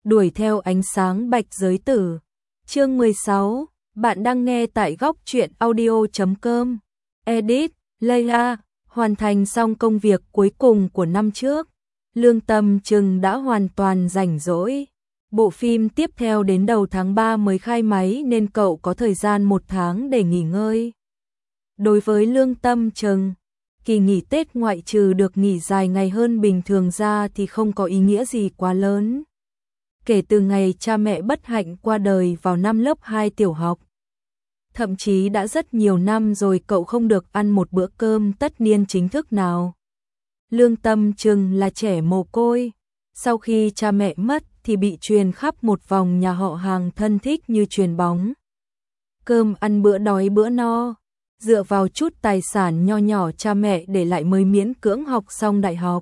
Đuổi theo ánh sáng bạch giới tử. Chương 16, bạn đang nghe tại góc truyện audio.com. Edit, Leila, hoàn thành xong công việc cuối cùng của năm trước. Lương Tâm Trừng đã hoàn toàn rảnh rỗi. Bộ phim tiếp theo đến đầu tháng 3 mới khai máy nên cậu có thời gian 1 tháng để nghỉ ngơi. Đối với Lương Tâm Trừng, kỳ nghỉ Tết ngoại trừ được nghỉ dài ngày hơn bình thường ra thì không có ý nghĩa gì quá lớn. Kể từ ngày cha mẹ bất hạnh qua đời vào năm lớp 2 tiểu học. Thậm chí đã rất nhiều năm rồi cậu không được ăn một bữa cơm tất niên chính thức nào. Lương Tâm Trừng là trẻ mồ côi. Sau khi cha mẹ mất thì bị truyền khắp một vòng nhà họ hàng thân thích như truyền bóng. Cơm ăn bữa đói bữa no. Dựa vào chút tài sản nho nhỏ cha mẹ để lại mới miễn cưỡng học xong đại học.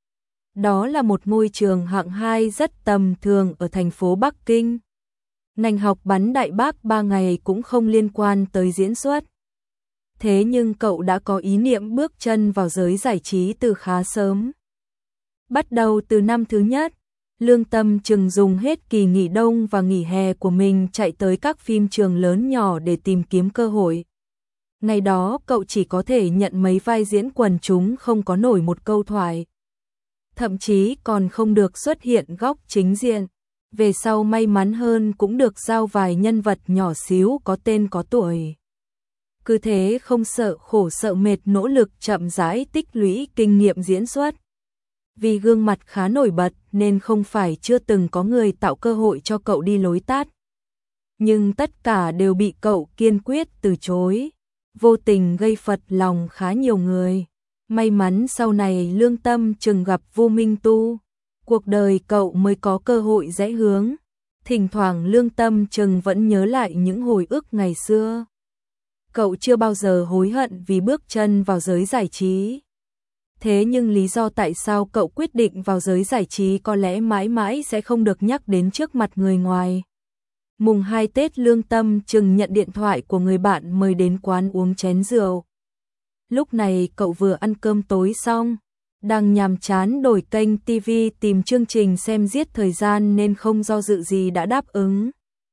Đó là một ngôi trường hạng 2 rất tầm thường ở thành phố Bắc Kinh. Ngành học bắn đại bác 3 ngày cũng không liên quan tới diễn xuất. Thế nhưng cậu đã có ý niệm bước chân vào giới giải trí từ khá sớm. Bắt đầu từ năm thứ nhất, Lương Tâm Trừng dùng hết kỳ nghỉ đông và nghỉ hè của mình chạy tới các phim trường lớn nhỏ để tìm kiếm cơ hội. Ngày đó cậu chỉ có thể nhận mấy vai diễn quần chúng không có nổi một câu thoại. Thậm chí còn không được xuất hiện góc chính diện. Về sau may mắn hơn cũng được giao vài nhân vật nhỏ xíu có tên có tuổi. Cứ thế không sợ khổ sợ mệt nỗ lực chậm rãi tích lũy kinh nghiệm diễn xuất. Vì gương mặt khá nổi bật nên không phải chưa từng có người tạo cơ hội cho cậu đi lối tắt. Nhưng tất cả đều bị cậu kiên quyết từ chối. Vô tình gây phật lòng khá nhiều người. May mắn sau này Lương Tâm Trừng gặp Vô Minh Tu. Cuộc đời cậu mới có cơ hội rẽ hướng. Thỉnh thoảng Lương Tâm Trừng vẫn nhớ lại những hồi ức ngày xưa. Cậu chưa bao giờ hối hận vì bước chân vào giới giải trí. Thế nhưng lý do tại sao cậu quyết định vào giới giải trí có lẽ mãi mãi sẽ không được nhắc đến trước mặt người ngoài. Mùng 2 Tết Lương Tâm Trừng nhận điện thoại của người bạn mời đến quán uống chén rượu. Lúc này cậu vừa ăn cơm tối xong, đang nhàm chán đổi kênh TV tìm chương trình xem giết thời gian nên không do dự gì đã đáp ứng.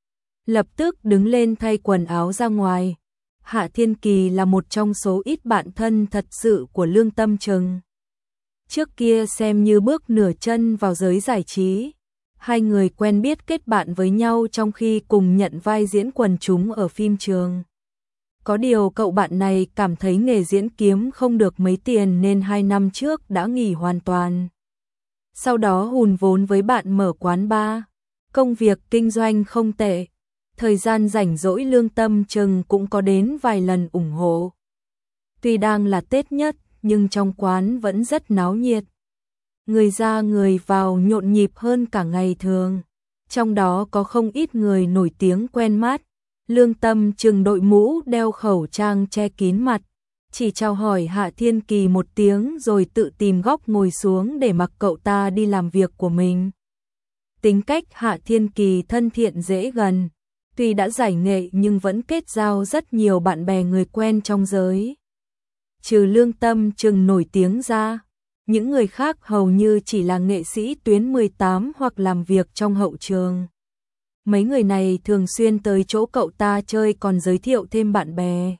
Lập tức đứng lên thay quần áo ra ngoài. Hạ Thiên Kỳ là một trong số ít bạn thân thật sự của Lương Tâm Trừng. Trước kia xem như bước nửa chân vào giới giải trí. Hai người quen biết kết bạn với nhau trong khi cùng nhận vai diễn quần chúng ở phim trường. Có điều cậu bạn này cảm thấy nghề diễn kiếm không được mấy tiền nên 2 năm trước đã nghỉ hoàn toàn. Sau đó hùn vốn với bạn mở quán bar. Công việc kinh doanh không tệ. Thời gian rảnh rỗi Lương Tâm Trừng cũng có đến vài lần ủng hộ. Tuy đang là Tết nhất nhưng trong quán vẫn rất náo nhiệt. Người ra người vào nhộn nhịp hơn cả ngày thường. Trong đó có không ít người nổi tiếng quen mắt. Lương Tâm Trừng đội mũ đeo khẩu trang che kín mặt. Chỉ chào hỏi Hạ Thiên Kỳ một tiếng rồi tự tìm góc ngồi xuống để mặc cậu ta đi làm việc của mình. Tính cách Hạ Thiên Kỳ thân thiện dễ gần. Tuy đã giải nghệ nhưng vẫn kết giao rất nhiều bạn bè người quen trong giới. Trừ Lương Tâm Trừng nổi tiếng ra, những người khác hầu như chỉ là nghệ sĩ tuyến 18 hoặc làm việc trong hậu trường. Mấy người này thường xuyên tới chỗ cậu ta chơi còn giới thiệu thêm bạn bè.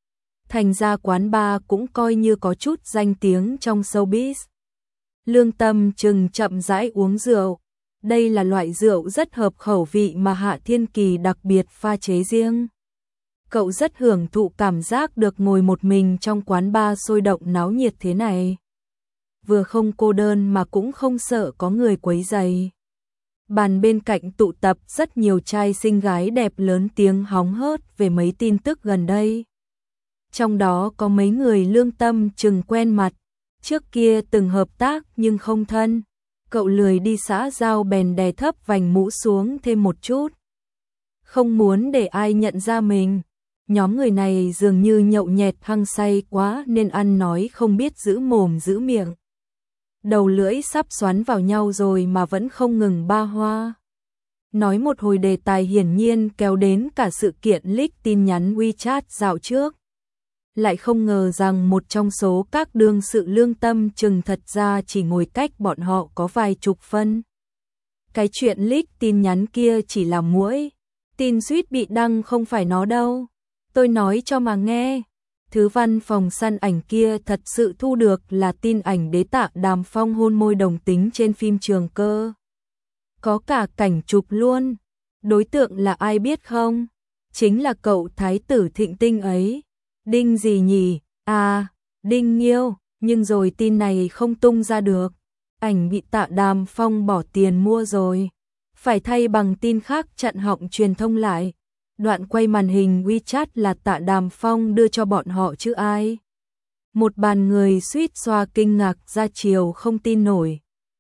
Thành ra quán bar cũng coi như có chút danh tiếng trong showbiz. Lương Tâm Trừng chậm rãi uống rượu. Đây là loại rượu rất hợp khẩu vị mà Hạ Thiên Kỳ đặc biệt pha chế riêng. Cậu rất hưởng thụ cảm giác được ngồi một mình trong quán bar sôi động náo nhiệt thế này. Vừa không cô đơn mà cũng không sợ có người quấy rầy. Bàn bên cạnh tụ tập rất nhiều trai xinh gái đẹp lớn tiếng hóng hớt về mấy tin tức gần đây. Trong đó có mấy người Lương Tâm Trừng quen mặt, trước kia từng hợp tác nhưng không thân. Cậu lười đi xã giao bèn đè thấp vành mũ xuống thêm một chút. Không muốn để ai nhận ra mình. Nhóm người này dường như nhậu nhẹt hăng say quá nên ăn nói không biết giữ mồm giữ miệng. Đầu lưỡi sắp xoắn vào nhau rồi mà vẫn không ngừng ba hoa. Nói một hồi đề tài hiển nhiên kéo đến cả sự kiện leak tin nhắn WeChat dạo trước. Lại không ngờ rằng một trong số các đương sự Lương Tâm Trừng thật ra chỉ ngồi cách bọn họ có vài chục phân. Cái chuyện leak tin nhắn kia chỉ là muỗi, tin suýt bị đăng không phải nó đâu. Tôi nói cho mà nghe. Thứ văn phòng săn ảnh kia thật sự thu được là tin ảnh đế tạ Đàm Phong hôn môi đồng tính trên phim Trường Cơ. Có cả cảnh chụp luôn. Đối tượng là ai biết không? Chính là cậu thái tử Thịnh Tinh ấy. Đinh gì nhỉ? À, Đinh Nghiêu. Nhưng rồi tin này không tung ra được. Ảnh bị tạ Đàm Phong bỏ tiền mua rồi. Phải thay bằng tin khác chặn họng truyền thông lại. Đoạn quay màn hình WeChat là tạ Đàm Phong đưa cho bọn họ chứ ai. Một bàn người suýt xoa kinh ngạc ra chiều không tin nổi.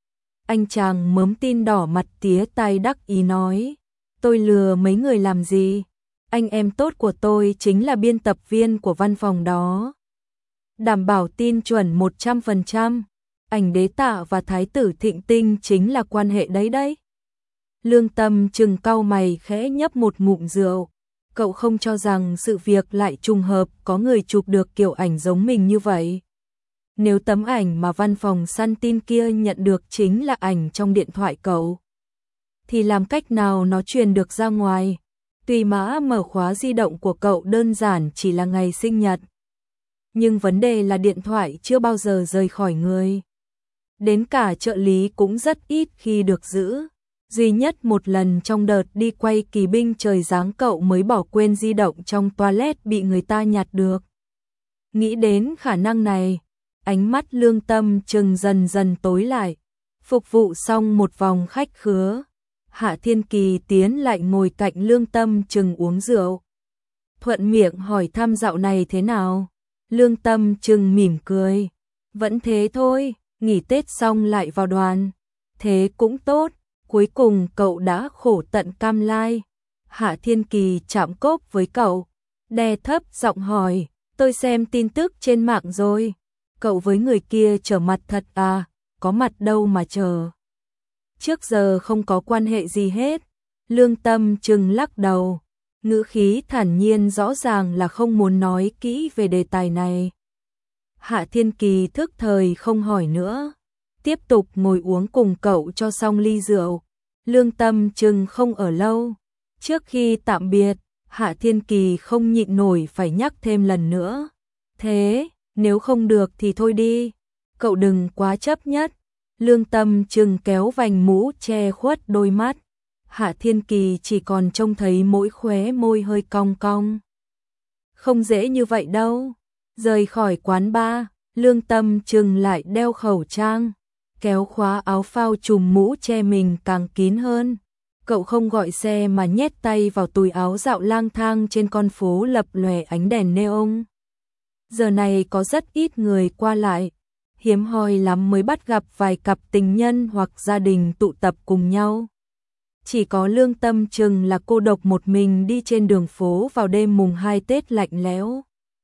Anh chàng mớm tin đỏ mặt tía tai đắc ý nói. Tôi lừa mấy người làm gì? Anh em tốt của tôi chính là biên tập viên của văn phòng đó. Đảm bảo tin chuẩn 100%. Ảnh đế tạ và thái tử Thịnh Tinh chính là quan hệ đấy. Lương Tâm chừng cau mày khẽ nhấp một ngụm rượu. Cậu không cho rằng sự việc lại trùng hợp có người chụp được kiểu ảnh giống mình như vậy. Nếu tấm ảnh mà văn phòng săn tin kia nhận được chính là ảnh trong điện thoại cậu, thì làm cách nào nó truyền được ra ngoài? Tùy mã mở khóa di động của cậu đơn giản chỉ là ngày sinh nhật. Nhưng vấn đề là điện thoại chưa bao giờ rời khỏi người. Đến cả trợ lý cũng rất ít khi được giữ. Duy nhất một lần trong đợt đi quay Kỳ binh trời giáng cậu mới bỏ quên di động trong toilet bị người ta nhặt được. Nghĩ đến khả năng này, ánh mắt Lương Tâm chừng dần dần tối lại. Phục vụ xong một vòng khách khứa, Hạ Thiên Kỳ tiến lại ngồi cạnh Lương Tâm chừng uống rượu. Thuận miệng hỏi thăm dạo này thế nào. Lương Tâm chừng mỉm cười. Vẫn thế thôi, nghỉ Tết xong lại vào đoàn. Thế cũng tốt. Cuối cùng cậu đã khổ tận cam lai. Hạ Thiên Kỳ chạm cốc với cậu, đè thấp giọng hỏi, tôi xem tin tức trên mạng rồi. Cậu với người kia trở mặt thật à? Có mặt đâu mà chờ. Trước giờ không có quan hệ gì hết. Lương Tâm chừng lắc đầu, ngữ khí thản nhiên rõ ràng là không muốn nói kỹ về đề tài này. Hạ Thiên Kỳ thức thời không hỏi nữa. Tiếp tục ngồi uống cùng cậu cho xong ly rượu. Lương Tâm chừng không ở lâu. Trước khi tạm biệt, Hạ Thiên Kỳ không nhịn nổi phải nhắc thêm lần nữa. Thế, nếu không được thì thôi đi. Cậu đừng quá chấp nhất. Lương Tâm chừng kéo vành mũ che khuất đôi mắt. Hạ Thiên Kỳ chỉ còn trông thấy mỗi khóe môi hơi cong cong. Không dễ như vậy đâu. Rời khỏi quán bar, Lương Tâm chừng lại đeo khẩu trang, kéo khóa áo phao trùm mũ che mình càng kín hơn. Cậu không gọi xe mà nhét tay vào túi áo dạo lang thang trên con phố lập lòe ánh đèn neon. Giờ này có rất ít người qua lại, hiếm hoi lắm mới bắt gặp vài cặp tình nhân hoặc gia đình tụ tập cùng nhau. Chỉ có Lương Tâm chừng là cô độc một mình đi trên đường phố vào đêm mùng 2 Tết lạnh lẽo.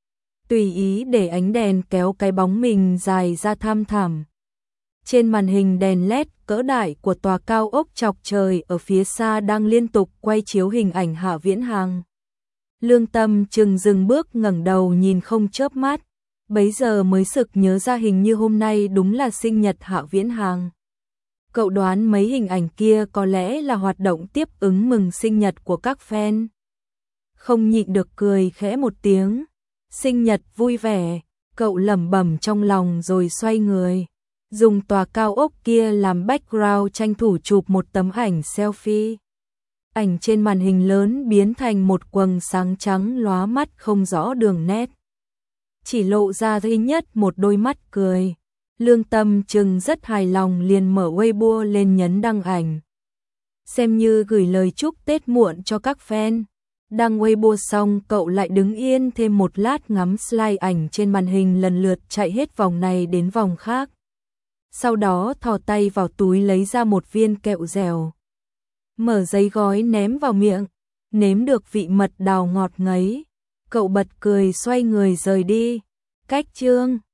Tùy ý để ánh đèn kéo cái bóng mình dài ra thăm thẳm. Trên màn hình đèn LED cỡ đại của tòa cao ốc chọc trời ở phía xa đang liên tục quay chiếu hình ảnh Hạ Viễn Hàng. Lương Tâm chừng dừng bước ngẩng đầu nhìn không chớp mắt, bấy giờ mới sực nhớ ra hình như hôm nay đúng là sinh nhật Hạ Viễn Hàng. Cậu đoán mấy hình ảnh kia có lẽ là hoạt động tiếp ứng mừng sinh nhật của các fan. Không nhịn được cười khẽ một tiếng. Sinh nhật vui vẻ, cậu lẩm bẩm trong lòng rồi xoay người. Dùng tòa cao ốc kia làm background tranh thủ chụp một tấm ảnh selfie. Ảnh trên màn hình lớn biến thành một quầng sáng trắng lóa mắt không rõ đường nét. Chỉ lộ ra duy nhất một đôi mắt cười. Lương Tâm chừng rất hài lòng liền mở Weibo lên nhấn đăng ảnh. Xem như gửi lời chúc Tết muộn cho các fan. Đăng Weibo xong cậu lại đứng yên thêm một lát ngắm slide ảnh trên màn hình lần lượt chạy hết vòng này đến vòng khác. Sau đó thò tay vào túi lấy ra một viên kẹo dẻo. Mở giấy gói ném vào miệng, nếm được vị mật đào ngọt ngấy. Cậu bật cười xoay người rời đi. Cách chương